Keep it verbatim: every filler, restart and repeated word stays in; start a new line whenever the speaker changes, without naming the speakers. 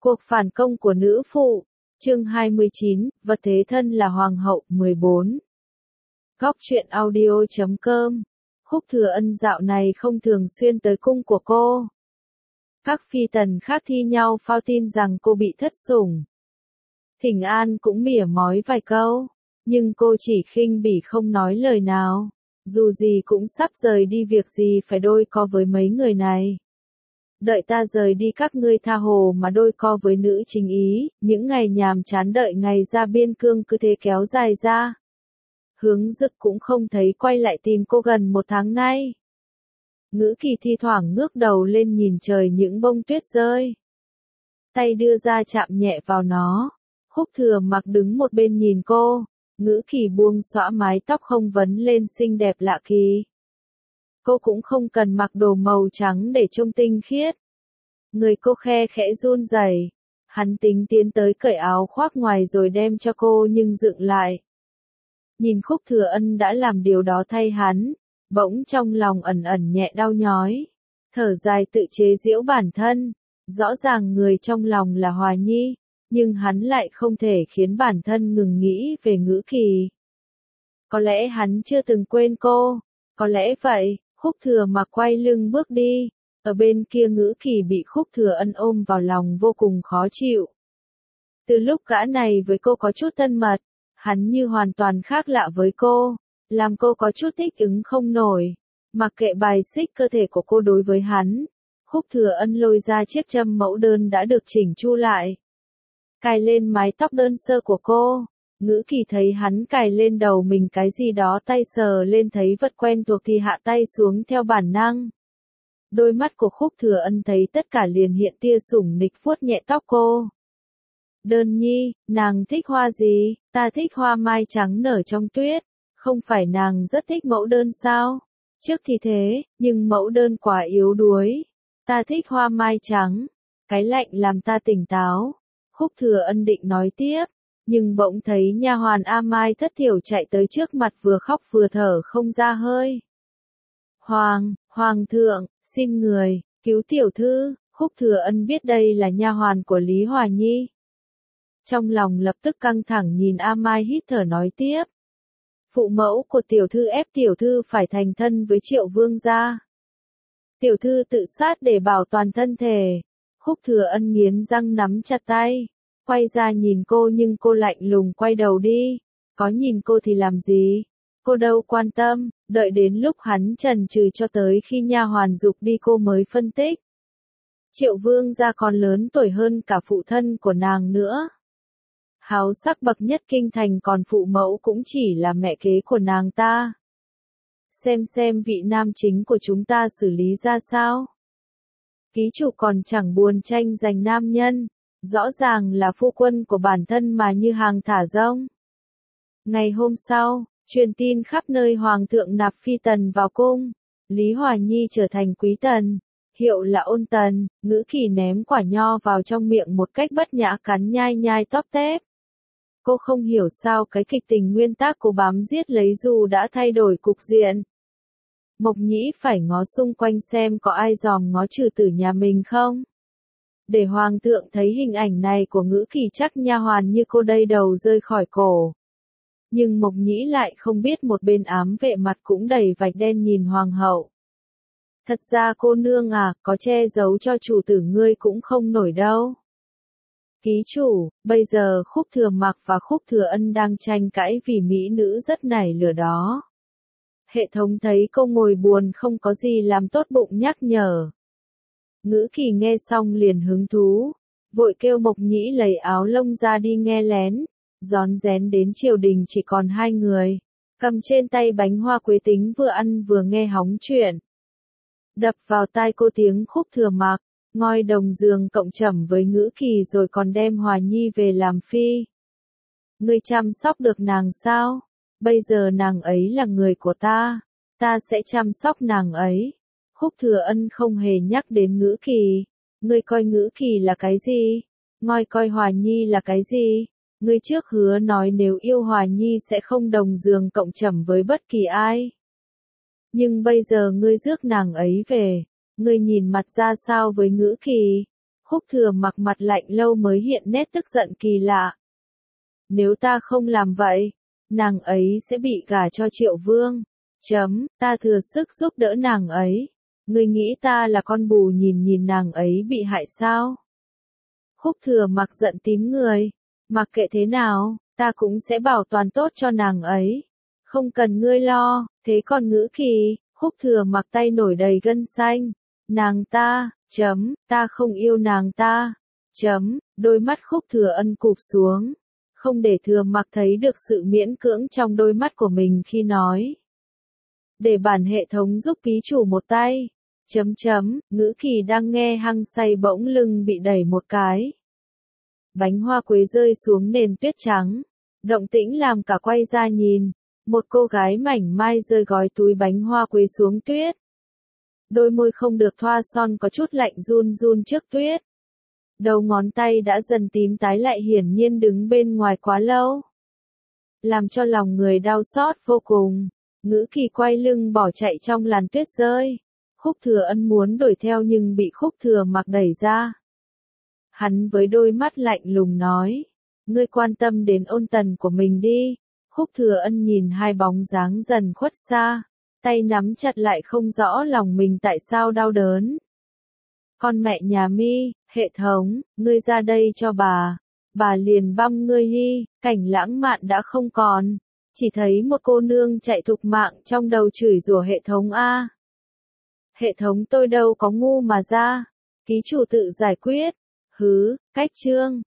Cuộc phản công của nữ phụ, chương hai mươi chín, vật thế thân là hoàng hậu, mười bốn. Góc truyện audio chấm com. Khúc Thừa Ân dạo này không thường xuyên tới cung của cô. Các phi tần khác thi nhau phao tin rằng cô bị thất sủng. Thỉnh An cũng mỉa mói vài câu, nhưng cô chỉ khinh bỉ không nói lời nào. Dù gì cũng sắp rời đi, việc gì phải đôi co với mấy người này. Đợi ta rời đi các ngươi tha hồ mà đôi co với nữ chính ý, những ngày nhàm chán đợi ngày ra biên cương cứ thế kéo dài ra. Hướng Dực cũng không thấy quay lại tìm cô gần một tháng nay. Ngữ Kỳ thi thoảng ngước đầu lên nhìn trời những bông tuyết rơi. Tay đưa ra chạm nhẹ vào nó. Khúc Thừa Mặc đứng một bên nhìn cô. Ngữ Kỳ buông xõa mái tóc không vấn lên xinh đẹp lạ kỳ. Cô cũng không cần mặc đồ màu trắng để trông tinh khiết. Người cô khe khẽ run rẩy. Hắn tính tiến tới cởi áo khoác ngoài rồi đem cho cô nhưng dựng lại. Nhìn Khúc Thừa Ân đã làm điều đó thay hắn, bỗng trong lòng ẩn ẩn nhẹ đau nhói. Thở dài tự chế giễu bản thân. Rõ ràng người trong lòng là Hòa Nhi, nhưng hắn lại không thể khiến bản thân ngừng nghĩ về Ngữ Kỳ. Có lẽ hắn chưa từng quên cô. Có lẽ vậy. Khúc Thừa Mặc quay lưng bước đi. Ở bên kia Ngữ Kỳ bị Khúc Thừa Ân ôm vào lòng vô cùng khó chịu. Từ lúc gã này với cô có chút thân mật, hắn như hoàn toàn khác lạ với cô, làm cô có chút thích ứng không nổi. Mặc kệ bài xích cơ thể của cô đối với hắn, Khúc Thừa Ân lôi ra chiếc châm mẫu đơn đã được chỉnh chu lại. Cài lên mái tóc đơn sơ của cô. Ngữ Kỳ thấy hắn cài lên đầu mình cái gì đó, tay sờ lên thấy vật quen thuộc thì hạ tay xuống theo bản năng. Đôi mắt của Khúc Thừa Ân thấy tất cả liền hiện tia sủng nịch vuốt nhẹ tóc cô. Đơn Nhi, nàng thích hoa gì? Ta thích hoa mai trắng nở trong tuyết. Không phải nàng rất thích mẫu đơn sao? Trước thì thế, nhưng mẫu đơn quá yếu đuối. Ta thích hoa mai trắng. Cái lạnh làm ta tỉnh táo. Khúc Thừa Ân định nói tiếp, nhưng bỗng thấy nha hoàn A Mai thất thiểu chạy tới trước mặt, vừa khóc vừa thở không ra hơi. Hoàng, Hoàng thượng, xin người, cứu tiểu thư. Khúc Thừa Ân biết đây là nha hoàn của Lý Hòa Nhi. Trong lòng lập tức căng thẳng, nhìn A Mai hít thở nói tiếp. Phụ mẫu của tiểu thư ép tiểu thư phải thành thân với Triệu Vương gia. Tiểu thư tự sát để bảo toàn thân thể. Khúc Thừa Ân nghiến răng nắm chặt tay. Quay ra nhìn cô nhưng cô lạnh lùng quay đầu đi. Có nhìn cô thì làm gì? Cô đâu quan tâm. Đợi đến lúc hắn chần chừ cho tới khi nha hoàn dục đi cô mới phân tích. Triệu Vương gia còn lớn tuổi hơn cả phụ thân của nàng nữa. Háo sắc bậc nhất kinh thành, còn phụ mẫu cũng chỉ là mẹ kế của nàng ta. Xem xem vị nam chính của chúng ta xử lý ra sao. Ký chủ còn chẳng buồn tranh giành nam nhân. Rõ ràng là phu quân của bản thân mà như hàng thả rông. Ngày hôm sau, truyền tin khắp nơi hoàng thượng nạp phi tần vào cung. Lý Hòa Nhi trở thành quý tần, hiệu là ôn tần. Ngữ Kỳ ném quả nho vào trong miệng một cách bất nhã, cắn nhai nhai tóp tép. Cô không hiểu sao cái kịch tình nguyên tác cô bám giết lấy dù đã thay đổi cục diện. Mộc Nhĩ phải ngó xung quanh xem có ai dòm ngó trừ tử nhà mình không. Để hoàng thượng thấy hình ảnh này của Ngữ Kỳ chắc nha hoàn như cô đây đầu rơi khỏi cổ. Nhưng Mộc Nhĩ lại không biết một bên ám vệ mặt cũng đầy vạch đen nhìn hoàng hậu. Thật ra cô nương à, có che giấu cho chủ tử ngươi cũng không nổi đâu. Ký chủ, bây giờ Khúc Thừa Mặc và Khúc Thừa Ân đang tranh cãi vì mỹ nữ rất nảy lửa đó. Hệ thống thấy cô ngồi buồn không có gì làm tốt bụng nhắc nhở. Ngữ Kỳ nghe xong liền hứng thú, vội kêu Mộc Nhĩ lấy áo lông ra đi nghe lén. Rón rén đến triều đình chỉ còn hai người, cầm trên tay bánh hoa quế tính vừa ăn vừa nghe hóng chuyện. Đập vào tai cô tiếng Khúc Thừa Mặc, ngoi đồng giường cộng trầm với Ngữ Kỳ rồi còn đem Hòa Nhi về làm phi. Ngươi chăm sóc được nàng sao? Bây giờ nàng ấy là người của ta, ta sẽ chăm sóc nàng ấy. Khúc Thừa Ân không hề nhắc đến Ngữ Kỳ. Ngươi coi Ngữ Kỳ là cái gì? Ngoi coi Hòa Nhi là cái gì? Ngươi trước hứa nói nếu yêu Hòa Nhi sẽ không đồng giường cộng trầm với bất kỳ ai. Nhưng bây giờ ngươi rước nàng ấy về, ngươi nhìn mặt ra sao với Ngữ Kỳ? Khúc Thừa Mặc mặt lạnh lâu mới hiện nét tức giận kỳ lạ. Nếu ta không làm vậy, nàng ấy sẽ bị gả cho Triệu Vương. Chấm, ta thừa sức giúp đỡ nàng ấy. Ngươi nghĩ ta là con bù nhìn nhìn nàng ấy bị hại sao? Khúc Thừa Mặc giận tím người. Mặc kệ thế nào, ta cũng sẽ bảo toàn tốt cho nàng ấy. Không cần ngươi lo, thế còn Ngữ Kỳ, Khúc Thừa Mặc tay nổi đầy gân xanh. Nàng ta, chấm, ta không yêu nàng ta. Chấm, đôi mắt Khúc Thừa Ân cụp xuống. Không để Thừa Mặc thấy được sự miễn cưỡng trong đôi mắt của mình khi nói. Để bản hệ thống giúp ký chủ một tay. Chấm chấm, Ngữ Kỳ đang nghe hăng say bỗng lưng bị đẩy một cái. Bánh hoa quế rơi xuống nền tuyết trắng. Động tĩnh làm cả quay ra nhìn. Một cô gái mảnh mai rơi gói túi bánh hoa quế xuống tuyết. Đôi môi không được thoa son có chút lạnh run run trước tuyết. Đầu ngón tay đã dần tím tái lại hiển nhiên đứng bên ngoài quá lâu. Làm cho lòng người đau xót vô cùng. Ngữ Kỳ quay lưng bỏ chạy trong làn tuyết rơi. Khúc Thừa Ân muốn đuổi theo nhưng bị Khúc Thừa Mặc đẩy ra. Hắn với đôi mắt lạnh lùng nói. Ngươi quan tâm đến ôn tần của mình đi. Khúc Thừa Ân nhìn hai bóng dáng dần khuất xa. Tay nắm chặt lại không rõ lòng mình tại sao đau đớn. Con mẹ nhà mi, hệ thống, ngươi ra đây cho bà. Bà liền băm ngươi đi, cảnh lãng mạn đã không còn. Chỉ thấy một cô nương chạy thục mạng trong đầu chửi rủa hệ thống A. Hệ thống tôi đâu có ngu mà ra. Ký chủ tự giải quyết. Hứ, cách chương.